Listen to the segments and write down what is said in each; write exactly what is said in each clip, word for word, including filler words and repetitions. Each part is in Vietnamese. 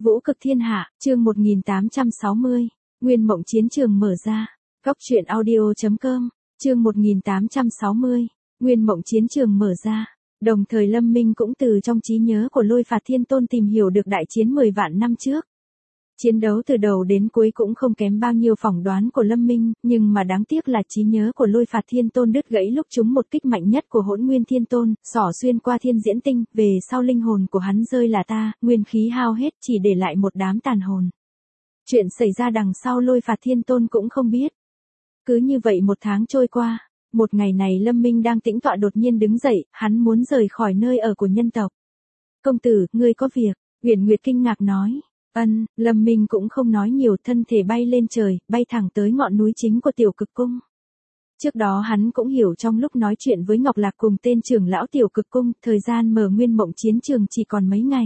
Vũ cực thiên hạ, chương một nghìn tám trăm sáu mươi, Nguyên mộng chiến trường mở ra. Góc truyện audio chấm com, chương một nghìn tám trăm sáu mươi, Nguyên mộng chiến trường mở ra. Đồng thời Lâm Minh cũng từ trong trí nhớ của Lôi Phạt Thiên Tôn tìm hiểu được đại chiến mười vạn năm trước. Chiến đấu từ đầu đến cuối cũng không kém bao nhiêu phỏng đoán của Lâm Minh, nhưng mà đáng tiếc là trí nhớ của Lôi Phạt Thiên Tôn đứt gãy lúc trúng một kích mạnh nhất của Hỗn Nguyên Thiên Tôn, xỏ xuyên qua thiên diễn tinh, về sau linh hồn của hắn rơi là ta, nguyên khí hao hết, chỉ để lại một đám tàn hồn. Chuyện xảy ra đằng sau Lôi Phạt Thiên Tôn cũng không biết. Cứ như vậy một tháng trôi qua, một ngày này Lâm Minh đang tĩnh tọa đột nhiên đứng dậy, hắn muốn rời khỏi nơi ở của nhân tộc. Công tử, ngươi có việc, Uyển Nguyệt kinh ngạc nói. Ân, Lâm Minh cũng không nói nhiều, thân thể bay lên trời, bay thẳng tới ngọn núi chính của Tiểu Cực Cung. Trước đó hắn cũng hiểu trong lúc nói chuyện với Ngọc Lạc cùng tên trưởng lão Tiểu Cực Cung, thời gian mở Nguyên mộng chiến trường chỉ còn mấy ngày.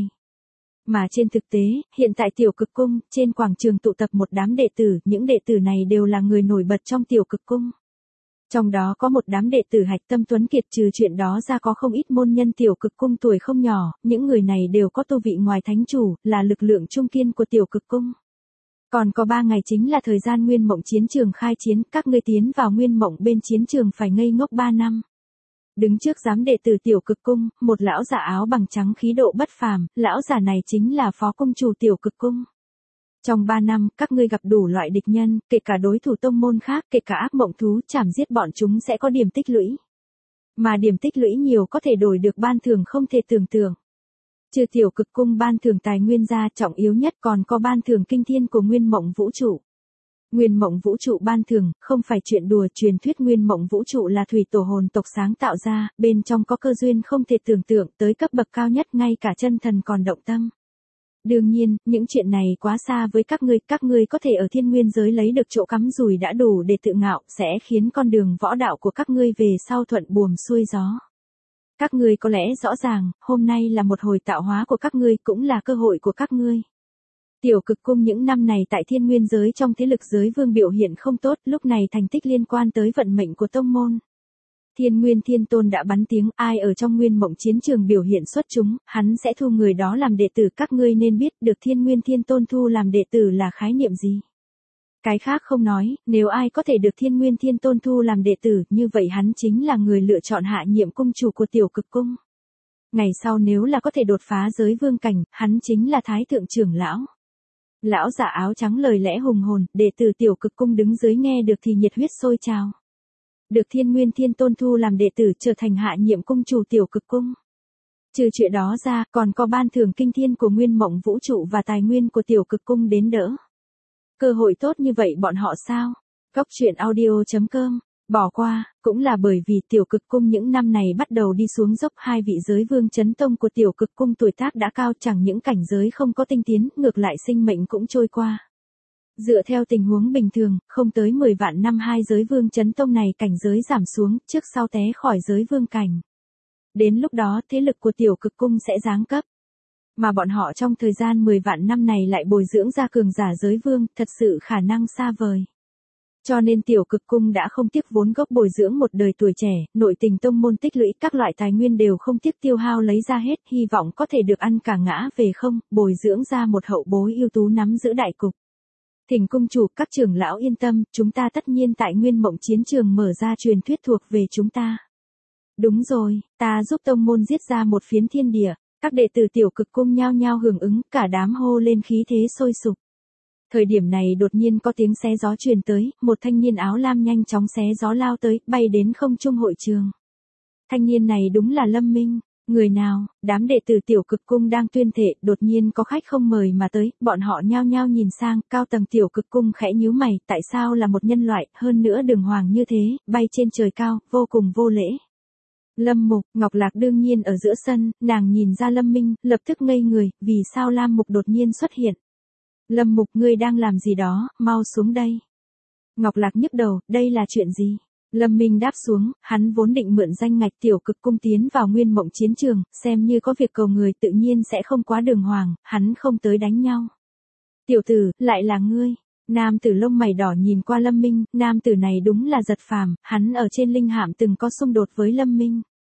Mà trên thực tế, hiện tại Tiểu Cực Cung, trên quảng trường tụ tập một đám đệ tử, những đệ tử này đều là người nổi bật trong Tiểu Cực Cung. Trong đó có một đám đệ tử hạch tâm tuấn kiệt, trừ chuyện đó ra có không ít môn nhân Tiểu Cực Cung tuổi không nhỏ, những người này đều có tu vị ngoài thánh chủ, là lực lượng trung kiên của Tiểu Cực Cung. Còn có ba ngày chính là thời gian Nguyên mộng chiến trường khai chiến, các ngươi tiến vào Nguyên mộng bên chiến trường phải ngây ngốc ba năm. Đứng trước giám đệ tử Tiểu Cực Cung, một lão giả áo bằng trắng khí độ bất phàm, lão giả này chính là phó cung chủ Tiểu Cực Cung. Trong ba năm, các ngươi gặp đủ loại địch nhân, kể cả đối thủ tông môn khác, kể cả ác mộng thú, chảm giết bọn chúng sẽ có điểm tích lũy. Mà điểm tích lũy nhiều có thể đổi được ban thưởng không thể tưởng tượng. Trừ Tiểu Cực Cung ban thưởng tài nguyên ra, trọng yếu nhất còn có ban thưởng kinh thiên của Nguyên mộng vũ trụ. Nguyên mộng vũ trụ ban thưởng, không phải chuyện đùa, truyền thuyết Nguyên mộng vũ trụ là thủy tổ hồn tộc sáng tạo ra, bên trong có cơ duyên không thể tưởng tượng, tới cấp bậc cao nhất ngay cả chân thần còn động tâm. Đương nhiên, những chuyện này quá xa với các ngươi, các ngươi có thể ở thiên nguyên giới lấy được chỗ cắm rùi đã đủ để tự ngạo, sẽ khiến con đường võ đạo của các ngươi về sau thuận buồm xuôi gió. Các ngươi có lẽ rõ ràng, hôm nay là một hồi tạo hóa của các ngươi, cũng là cơ hội của các ngươi. Tiểu Cực Cung những năm này tại thiên nguyên giới trong thế lực giới vương biểu hiện không tốt, lúc này thành tích liên quan tới vận mệnh của tông môn. Thiên Nguyên Thiên Tôn đã bắn tiếng, ai ở trong Nguyên mộng chiến trường biểu hiện xuất chúng, hắn sẽ thu người đó làm đệ tử. Các ngươi nên biết được Thiên Nguyên Thiên Tôn thu làm đệ tử là khái niệm gì. Cái khác không nói, nếu ai có thể được Thiên Nguyên Thiên Tôn thu làm đệ tử, như vậy hắn chính là người lựa chọn hạ nhiệm cung chủ của Tiểu Cực Cung. Ngày sau nếu là có thể đột phá giới vương cảnh, hắn chính là Thái Thượng trưởng lão. Lão giả áo trắng lời lẽ hùng hồn, đệ tử Tiểu Cực Cung đứng dưới nghe được thì nhiệt huyết sôi trào. Được Thiên Nguyên Thiên Tôn thu làm đệ tử, trở thành hạ nhiệm cung chủ Tiểu Cực Cung. Trừ chuyện đó ra, còn có ban thưởng kinh thiên của Nguyên mộng vũ trụ và tài nguyên của Tiểu Cực Cung đến đỡ. Cơ hội tốt như vậy bọn họ sao? Góc truyện audio chấm com, bỏ qua, cũng là bởi vì Tiểu Cực Cung những năm này bắt đầu đi xuống dốc, hai vị giới vương chấn tông của Tiểu Cực Cung tuổi tác đã cao, chẳng những cảnh giới không có tinh tiến, ngược lại sinh mệnh cũng trôi qua. Dựa theo tình huống bình thường, không tới mười vạn năm hai giới vương chấn tông này cảnh giới giảm xuống, trước sau té khỏi giới vương cảnh. Đến lúc đó thế lực của Tiểu Cực Cung sẽ giáng cấp. Mà bọn họ trong thời gian mười vạn năm này lại bồi dưỡng ra cường giả giới vương, thật sự khả năng xa vời. Cho nên Tiểu Cực Cung đã không tiếc vốn gốc bồi dưỡng một đời tuổi trẻ, nội tình tông môn tích lũy các loại tài nguyên đều không tiếc tiêu hao lấy ra hết, hy vọng có thể được ăn cả ngã về không, bồi dưỡng ra một hậu bối ưu tú nắm giữ đại cục. Thỉnh cung chủ, các trưởng lão yên tâm, chúng ta tất nhiên tại Nguyên mộng chiến trường mở ra truyền thuyết thuộc về chúng ta. Đúng rồi, ta giúp tông môn giết ra một phiến thiên địa, các đệ tử Tiểu Cực Cung nhao nhao hưởng ứng, cả đám hô lên khí thế sôi sục. Thời điểm này đột nhiên có tiếng xé gió truyền tới, một thanh niên áo lam nhanh chóng xé gió lao tới, bay đến không trung hội trường. Thanh niên này đúng là Lâm Minh. Người nào? Đám đệ tử Tiểu Cực Cung đang tuyên thệ, đột nhiên có khách không mời mà tới, bọn họ nhao nhao nhìn sang, cao tầng Tiểu Cực Cung khẽ nhíu mày, tại sao là một nhân loại, hơn nữa đường hoàng như thế, bay trên trời cao, vô cùng vô lễ. Lâm Mục, Ngọc Lạc đương nhiên ở giữa sân, nàng nhìn ra Lâm Minh, lập tức ngây người, vì sao Lam Mục đột nhiên xuất hiện. Lâm Mục, ngươi đang làm gì đó, mau xuống đây. Ngọc Lạc nhức đầu, đây là chuyện gì? Lâm Minh đáp xuống, hắn vốn định mượn danh ngạch Tiểu Cực Cung tiến vào Nguyên mộng chiến trường, xem như có việc cầu người, tự nhiên sẽ không quá đường hoàng, hắn không tới đánh nhau. Tiểu tử, lại là ngươi. Nam tử lông mày đỏ nhìn qua Lâm Minh, nam tử này đúng là giật phàm, hắn ở trên linh hạm từng có xung đột với Lâm Minh.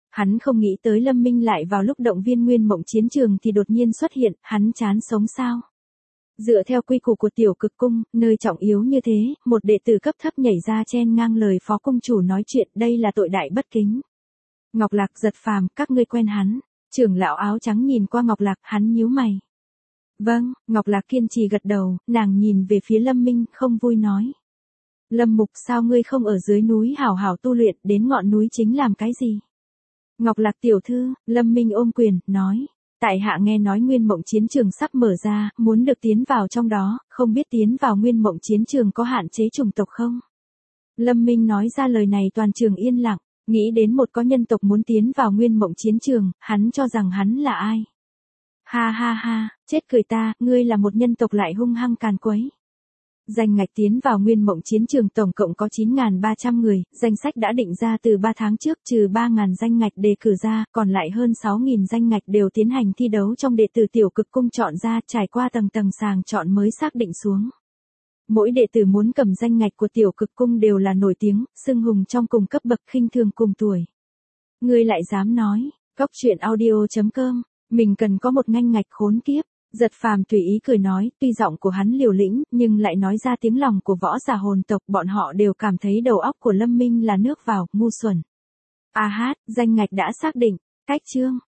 Hắn không nghĩ tới Lâm Minh lại vào lúc động viên Nguyên Mộng chiến trường thì đột nhiên xuất hiện, hắn chán sống sao? Dựa theo quy củ của tiểu cực cung, nơi trọng yếu như thế, một đệ tử cấp thấp nhảy ra chen ngang lời phó cung chủ nói chuyện, đây là tội đại bất kính. Ngọc Lạc, Giật Phàm, các ngươi quen hắn. Trưởng lão áo trắng nhìn qua Ngọc Lạc, hắn nhíu mày. Vâng, Ngọc Lạc kiên trì gật đầu, nàng nhìn về phía Lâm Minh, không vui nói. Lâm Mục, sao ngươi không ở dưới núi hảo hảo tu luyện, đến ngọn núi chính làm cái gì? Ngọc Lạc tiểu thư, Lâm Minh ôm quyền, nói. Tại hạ nghe nói Nguyên Mộng chiến trường sắp mở ra, muốn được tiến vào trong đó, không biết tiến vào Nguyên Mộng chiến trường có hạn chế chủng tộc không? Lâm Minh nói ra lời này toàn trường yên lặng, nghĩ đến một có nhân tộc muốn tiến vào Nguyên Mộng chiến trường, hắn cho rằng hắn là ai? Ha ha ha, chết cười ta, ngươi là một nhân tộc lại hung hăng càn quấy. Danh ngạch tiến vào Nguyên Mộng chiến trường tổng cộng có chín nghìn ba trăm người, danh sách đã định ra từ ba tháng trước, trừ ba nghìn danh ngạch đề cử ra, còn lại hơn sáu nghìn danh ngạch đều tiến hành thi đấu trong đệ tử tiểu cực cung chọn ra, trải qua tầng tầng sàng chọn mới xác định xuống. Mỗi đệ tử muốn cầm danh ngạch của tiểu cực cung đều là nổi tiếng, xưng hùng trong cùng cấp bậc, khinh thường cùng tuổi. Ngươi lại dám nói, Cóc truyện audio chấm com, mình cần có một nganh ngạch khốn kiếp. Giật Phàm tùy ý cười nói, tuy giọng của hắn liều lĩnh, nhưng lại nói ra tiếng lòng của võ giả hồn tộc, bọn họ đều cảm thấy đầu óc của Lâm Minh là nước vào, ngu xuẩn. A hát, danh ngạch đã xác định, cách chương.